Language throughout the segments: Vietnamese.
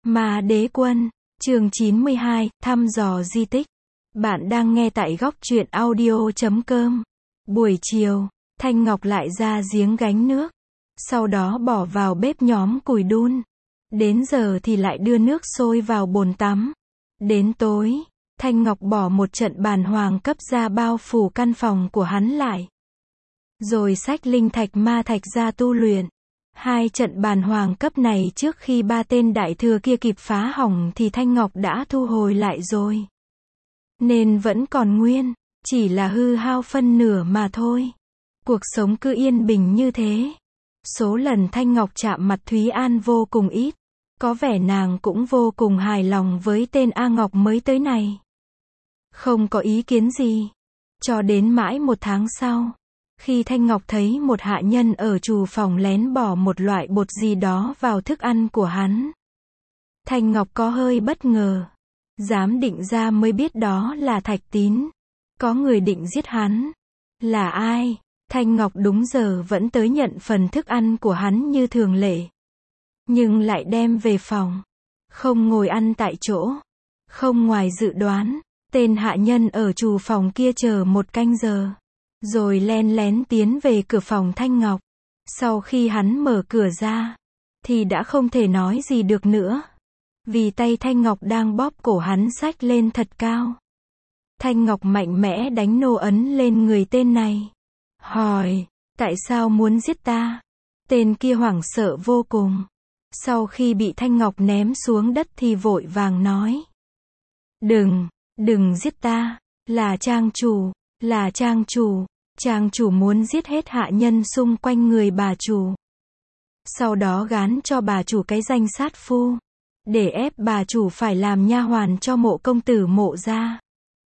Ma Đế Quân, chương 92, thăm dò di tích. Bạn đang nghe tại góc truyện audio.com. Buổi chiều, Thanh Ngọc lại ra giếng gánh nước. Sau đó bỏ vào bếp nhóm củi đun. Đến giờ thì lại đưa nước sôi vào bồn tắm. Đến tối, Thanh Ngọc bỏ một trận bàn hoàng cấp ra bao phủ căn phòng của hắn lại. Rồi xách linh thạch ma thạch ra tu luyện. Hai trận bàn hoàng cấp này trước khi ba tên đại thừa kia kịp phá hỏng thì Thanh Ngọc đã thu hồi lại rồi. Nên vẫn còn nguyên, chỉ là hư hao phân nửa mà thôi. Cuộc sống cứ yên bình như thế. Số lần Thanh Ngọc chạm mặt Thúy An vô cùng ít. Có vẻ nàng cũng vô cùng hài lòng với tên A Ngọc mới tới này. Không có ý kiến gì. Cho đến mãi một tháng sau. Khi Thanh Ngọc thấy một hạ nhân ở trù phòng lén bỏ một loại bột gì đó vào thức ăn của hắn. Thanh Ngọc có hơi bất ngờ. Giám định ra mới biết đó là Thạch Tín. Có người định giết hắn. Là ai? Thanh Ngọc đúng giờ vẫn tới nhận phần thức ăn của hắn như thường lệ. Nhưng lại đem về phòng. Không ngồi ăn tại chỗ. Không ngoài dự đoán, tên hạ nhân ở trù phòng kia chờ một canh giờ. Rồi len lén tiến về cửa phòng Thanh Ngọc. Sau khi hắn mở cửa ra, thì đã không thể nói gì được nữa. Vì tay Thanh Ngọc đang bóp cổ hắn xách lên thật cao. Thanh Ngọc mạnh mẽ đánh nô ấn lên người tên này. Hỏi, tại sao muốn giết ta? Tên kia hoảng sợ vô cùng. Sau khi bị Thanh Ngọc ném xuống đất thì vội vàng nói. Đừng giết ta, là trang chủ. Là trang chủ muốn giết hết hạ nhân xung quanh người bà chủ. Sau đó gán cho bà chủ cái danh sát phu. Để ép bà chủ phải làm nha hoàn cho Mộ công tử Mộ gia.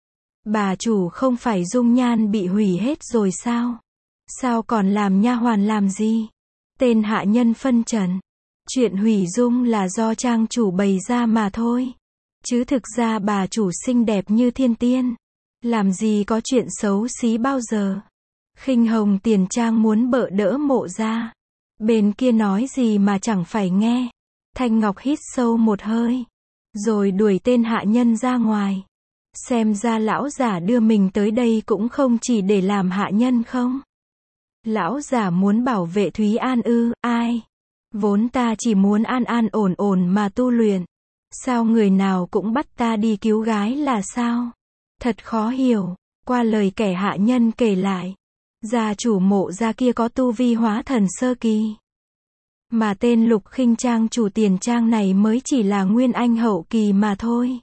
Bà chủ không phải dung nhan bị hủy hết rồi sao? Sao còn làm nha hoàn làm gì? Tên hạ nhân phân trần. Chuyện hủy dung là do trang chủ bày ra mà thôi. Chứ thực ra bà chủ xinh đẹp như thiên tiên. Làm gì có chuyện xấu xí bao giờ. Khinh Hồng Tiền Trang muốn bợ đỡ Mộ gia. Bên kia nói gì mà chẳng phải nghe. Thanh Ngọc hít sâu một hơi. Rồi đuổi tên hạ nhân ra ngoài. Xem ra lão giả đưa mình tới đây cũng không chỉ để làm hạ nhân không. Lão giả muốn bảo vệ Thúy An ư? Ai? Vốn ta chỉ muốn an an ổn ổn mà tu luyện. Sao người nào cũng bắt ta đi cứu gái là sao? Thật khó hiểu. Qua lời kẻ hạ nhân kể lại, gia chủ Mộ gia kia có tu vi hóa thần sơ kỳ. Mà tên Lục Khinh Trang chủ Tiền Trang này mới chỉ là nguyên anh hậu kỳ mà thôi.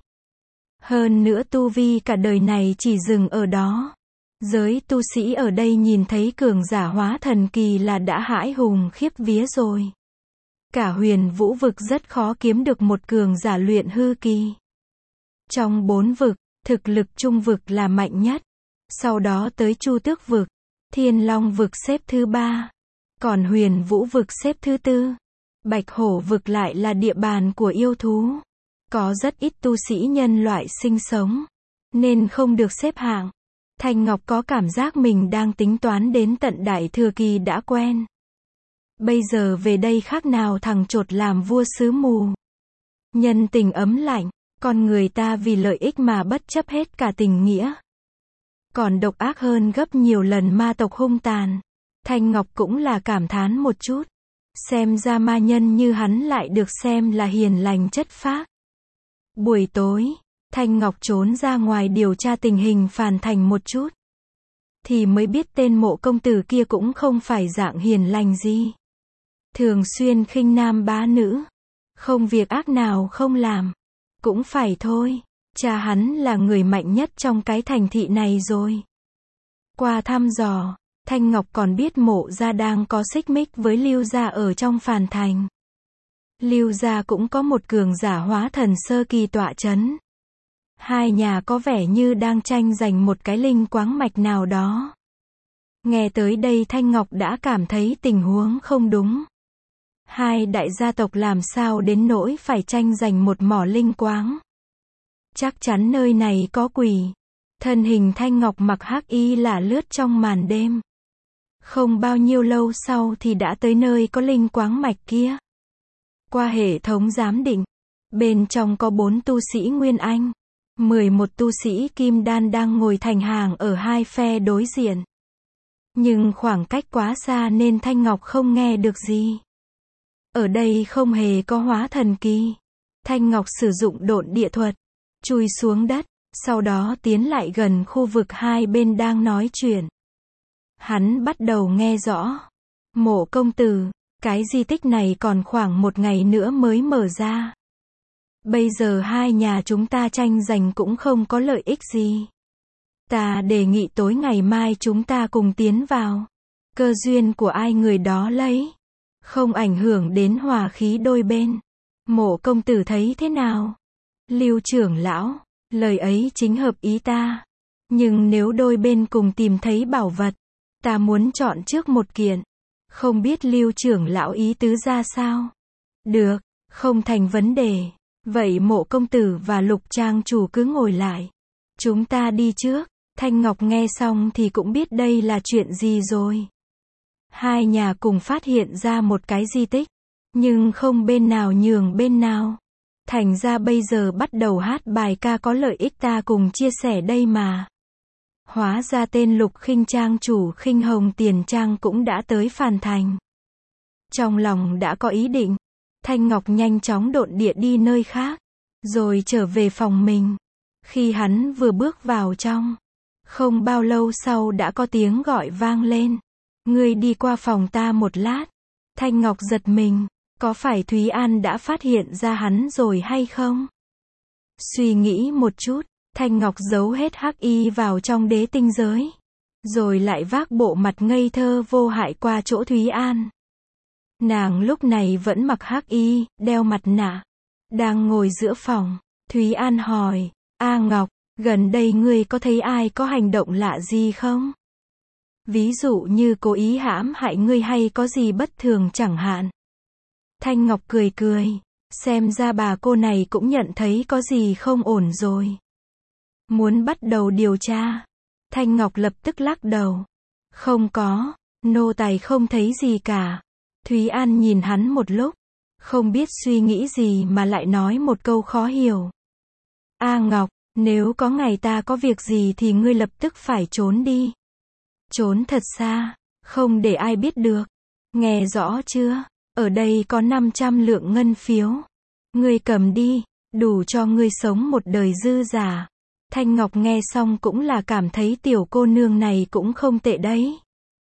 Hơn nữa tu vi cả đời này chỉ dừng ở đó. Giới tu sĩ ở đây nhìn thấy cường giả hóa thần kỳ là đã hãi hùng khiếp vía rồi. Cả Huyền Vũ vực rất khó kiếm được một cường giả luyện hư kỳ. Trong 4 vực, thực lực trung vực là mạnh nhất. Sau đó tới Chu Tước vực, Thiên Long vực xếp thứ 3. Còn Huyền Vũ vực xếp thứ 4. Bạch Hổ vực lại là địa bàn của yêu thú. Có rất ít tu sĩ nhân loại sinh sống. Nên không được xếp hạng. Thanh Ngọc có cảm giác mình đang tính toán đến tận đại thừa kỳ đã quen. Bây giờ về đây khác nào thằng chột làm vua xứ mù. Nhân tình ấm lạnh. Con người ta vì lợi ích mà bất chấp hết cả tình nghĩa. Còn độc ác hơn gấp nhiều lần ma tộc hung tàn. Thanh Ngọc cũng là cảm thán một chút. Xem ra ma nhân như hắn lại được xem là hiền lành chất phác. Buổi tối, Thanh Ngọc trốn ra ngoài điều tra tình hình Phàn Thành một chút. Thì mới biết tên Mộ công tử kia cũng không phải dạng hiền lành gì. Thường xuyên khinh nam bá nữ. Không việc ác nào không làm. Cũng phải thôi, cha hắn là người mạnh nhất trong cái thành thị này rồi. Qua thăm dò, Thanh Ngọc còn biết Mộ gia đang có xích mích với Lưu gia ở trong Phàn Thành. Lưu gia cũng có một cường giả hóa thần sơ kỳ tọa chấn. Hai nhà có vẻ như đang tranh giành một cái linh quáng mạch nào đó. Nghe tới đây Thanh Ngọc đã cảm thấy tình huống không đúng. Hai đại gia tộc làm sao đến nỗi phải tranh giành một mỏ linh quáng. Chắc chắn nơi này có quỷ. Thân hình Thanh Ngọc mặc hắc y lả lướt trong màn đêm. Không bao nhiêu lâu sau thì đã tới nơi có linh quáng mạch kia. Qua hệ thống giám định, Bên trong có 4 tu sĩ Nguyên Anh, 11 tu sĩ Kim Đan đang ngồi thành hàng ở hai phe đối diện. Nhưng khoảng cách quá xa nên Thanh Ngọc không nghe được gì. Ở đây không hề có hóa thần kỳ. Thanh Ngọc sử dụng độn địa thuật, chui xuống đất, sau đó tiến lại gần khu vực hai bên đang nói chuyện. Hắn bắt đầu nghe rõ. Mộ công tử, cái di tích này còn khoảng 1 ngày nữa mới mở ra. Bây giờ hai nhà chúng ta tranh giành cũng không có lợi ích gì. Ta đề nghị tối ngày mai chúng ta cùng tiến vào. Cơ duyên của ai người đó lấy. Không ảnh hưởng đến hòa khí đôi bên. Mộ công tử thấy thế nào? Lưu trưởng lão, lời ấy chính hợp ý ta. Nhưng nếu đôi bên cùng tìm thấy bảo vật, ta muốn chọn trước một kiện. Không biết Lưu trưởng lão ý tứ ra sao? Được, không thành vấn đề. Vậy Mộ công tử và Lục trang chủ cứ ngồi lại. Chúng ta đi trước. Thanh Ngọc nghe xong thì cũng biết đây là chuyện gì rồi. Hai nhà cùng phát hiện ra một cái di tích, nhưng không bên nào nhường bên nào. Thành ra bây giờ bắt đầu hát bài ca có lợi ích ta cùng chia sẻ đây mà. Hóa ra tên Lục Khinh trang chủ Khinh Hồng Tiền Trang cũng đã tới Phàn Thành. Trong lòng đã có ý định, Thanh Ngọc nhanh chóng độn địa đi nơi khác, rồi trở về phòng mình. Khi hắn vừa bước vào trong, không bao lâu sau đã có tiếng gọi vang lên. Ngươi đi qua phòng ta một lát. Thanh Ngọc giật mình, có phải Thúy An đã phát hiện ra hắn rồi hay không? Suy nghĩ một chút, Thanh Ngọc giấu hết hắc y vào trong đế tinh giới. Rồi lại vác bộ mặt ngây thơ vô hại qua chỗ Thúy An. Nàng lúc này vẫn mặc hắc y, đeo mặt nạ. Đang ngồi giữa phòng, Thúy An hỏi, A Ngọc, gần đây ngươi có thấy ai có hành động lạ gì không? Ví dụ như cố ý hãm hại ngươi hay có gì bất thường chẳng hạn. Thanh Ngọc cười cười, xem ra bà cô này cũng nhận thấy có gì không ổn rồi. Muốn bắt đầu điều tra. Thanh Ngọc lập tức lắc đầu. Không có, nô tài không thấy gì cả. Thúy An nhìn hắn một lúc, không biết suy nghĩ gì mà lại nói một câu khó hiểu. A Ngọc, nếu có ngày ta có việc gì thì ngươi lập tức phải trốn đi. Trốn thật xa, không để ai biết được. Nghe rõ chưa? Ở đây có 500 lượng ngân phiếu. Ngươi cầm đi, đủ cho ngươi sống một đời dư giả. Thanh Ngọc nghe xong cũng là cảm thấy tiểu cô nương này cũng không tệ đấy.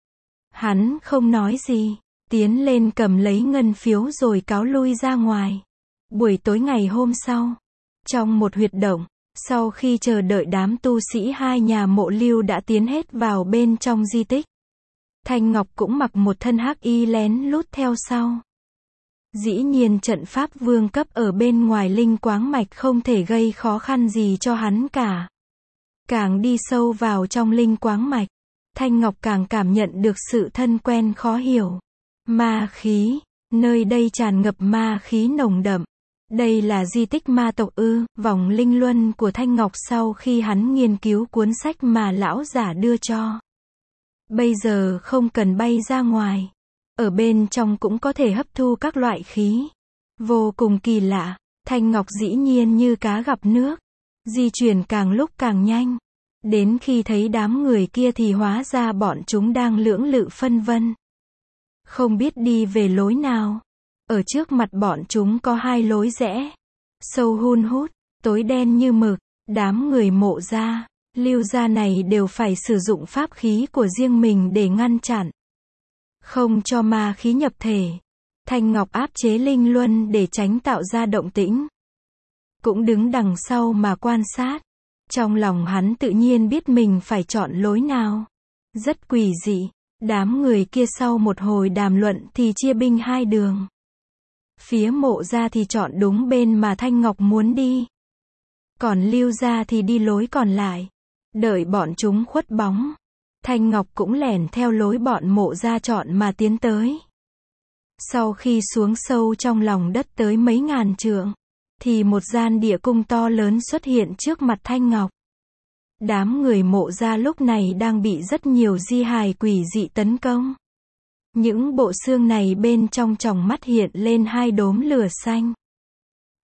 Hắn không nói gì, tiến lên cầm lấy ngân phiếu rồi cáo lui ra ngoài. Buổi tối ngày hôm sau, trong một huyệt động, sau khi chờ đợi đám tu sĩ hai nhà Mộ Lưu đã tiến hết vào bên trong di tích, Thanh Ngọc cũng mặc một thân hắc y lén lút theo sau. Dĩ nhiên trận pháp vương cấp ở bên ngoài linh quáng mạch không thể gây khó khăn gì cho hắn cả. Càng đi sâu vào trong linh quáng mạch, Thanh Ngọc càng cảm nhận được sự thân quen khó hiểu. Ma khí, nơi đây tràn ngập ma khí nồng đậm. Đây là di tích ma tộc ư? Vòng linh luân của Thanh Ngọc sau khi hắn nghiên cứu cuốn sách mà lão giả đưa cho. Bây giờ không cần bay ra ngoài. Ở bên trong cũng có thể hấp thu các loại khí. Vô cùng kỳ lạ. Thanh Ngọc dĩ nhiên như cá gặp nước. Di chuyển càng lúc càng nhanh. Đến khi thấy đám người kia thì hóa ra bọn chúng đang lưỡng lự phân vân. Không biết đi về lối nào. Ở trước mặt bọn chúng có hai lối rẽ. Sâu hun hút, tối đen như mực. Đám người Mộ gia, Lưu gia này đều phải sử dụng pháp khí của riêng mình để ngăn chặn. Không cho ma khí nhập thể. Thanh Ngọc áp chế linh luân để tránh tạo ra động tĩnh. Cũng đứng đằng sau mà quan sát. Trong lòng hắn tự nhiên biết mình phải chọn lối nào. Rất quỷ dị. Đám người kia sau một hồi đàm luận thì chia binh hai đường. Phía Mộ gia thì chọn đúng bên mà Thanh Ngọc muốn đi. Còn Lưu gia thì đi lối còn lại. Đợi bọn chúng khuất bóng. Thanh Ngọc cũng lẻn theo lối bọn Mộ gia chọn mà tiến tới. Sau khi xuống sâu trong lòng đất tới mấy ngàn trượng, thì một gian địa cung to lớn xuất hiện trước mặt Thanh Ngọc. Đám người Mộ gia lúc này đang bị rất nhiều di hài quỷ dị tấn công. Những bộ xương này bên trong tròng mắt hiện lên hai đốm lửa xanh.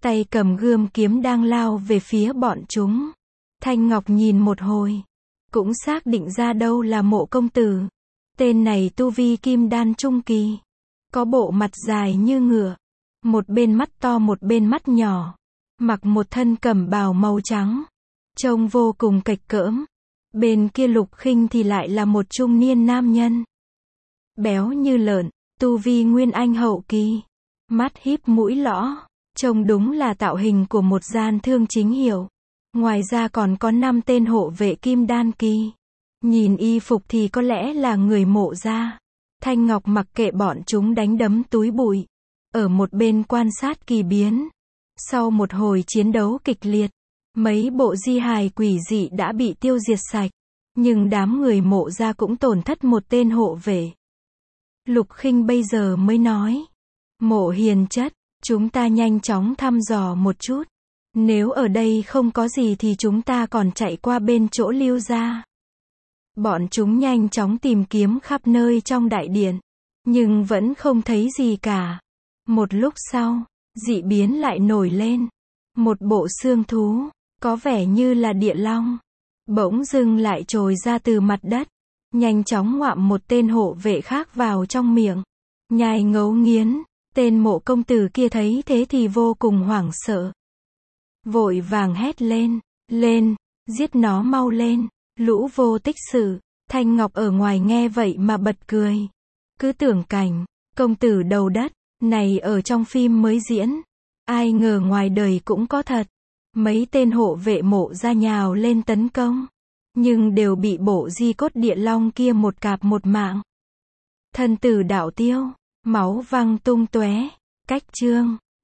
tay cầm gươm kiếm đang lao về phía bọn chúng. Thanh Ngọc nhìn một hồi, cũng xác định ra đâu là Mộ công tử. Tên này tu vi kim đan trung kỳ, có bộ mặt dài như ngựa, một bên mắt to một bên mắt nhỏ, mặc một thân cẩm bào màu trắng, trông vô cùng kệch cỡm. Bên kia Lục Khinh thì lại là một trung niên nam nhân, béo như lợn, tu vi nguyên anh hậu kỳ, mắt híp mũi lõ, trông đúng là tạo hình của một gian thương chính hiệu. Ngoài ra còn có 5 tên hộ vệ kim đan kỳ. Nhìn y phục thì có lẽ là người Mộ gia. Thanh Ngọc mặc kệ bọn chúng đánh đấm túi bụi, ở một bên quan sát kỳ biến. Sau một hồi chiến đấu kịch liệt, mấy bộ di hài quỷ dị đã bị tiêu diệt sạch, nhưng đám người Mộ gia cũng tổn thất một tên hộ vệ. Lục Khinh bây giờ mới nói, Mộ hiền chất, chúng ta nhanh chóng thăm dò một chút. Nếu ở đây không có gì thì chúng ta còn chạy qua bên chỗ Lưu gia. Bọn chúng nhanh chóng tìm kiếm khắp nơi trong đại điện, nhưng vẫn không thấy gì cả. Một lúc sau, dị biến lại nổi lên. Một bộ xương thú, có vẻ như là địa long, bỗng dưng lại trồi ra từ mặt đất, nhanh chóng ngoạm một tên hộ vệ khác vào trong miệng, nhai ngấu nghiến. Tên Mộ công tử kia thấy thế thì vô cùng hoảng sợ, vội vàng hét lên, lên, giết nó mau lên, lũ vô tích sự. Thanh Ngọc ở ngoài nghe vậy mà bật cười, cứ tưởng cảnh công tử đầu đất này ở trong phim mới diễn, ai ngờ ngoài đời cũng có thật. Mấy tên hộ vệ Mộ gia nhào lên tấn công, nhưng đều bị bộ di cốt địa long kia một cạp một mạng. Thân tử đạo tiêu, máu văng tung tóe. Cách chương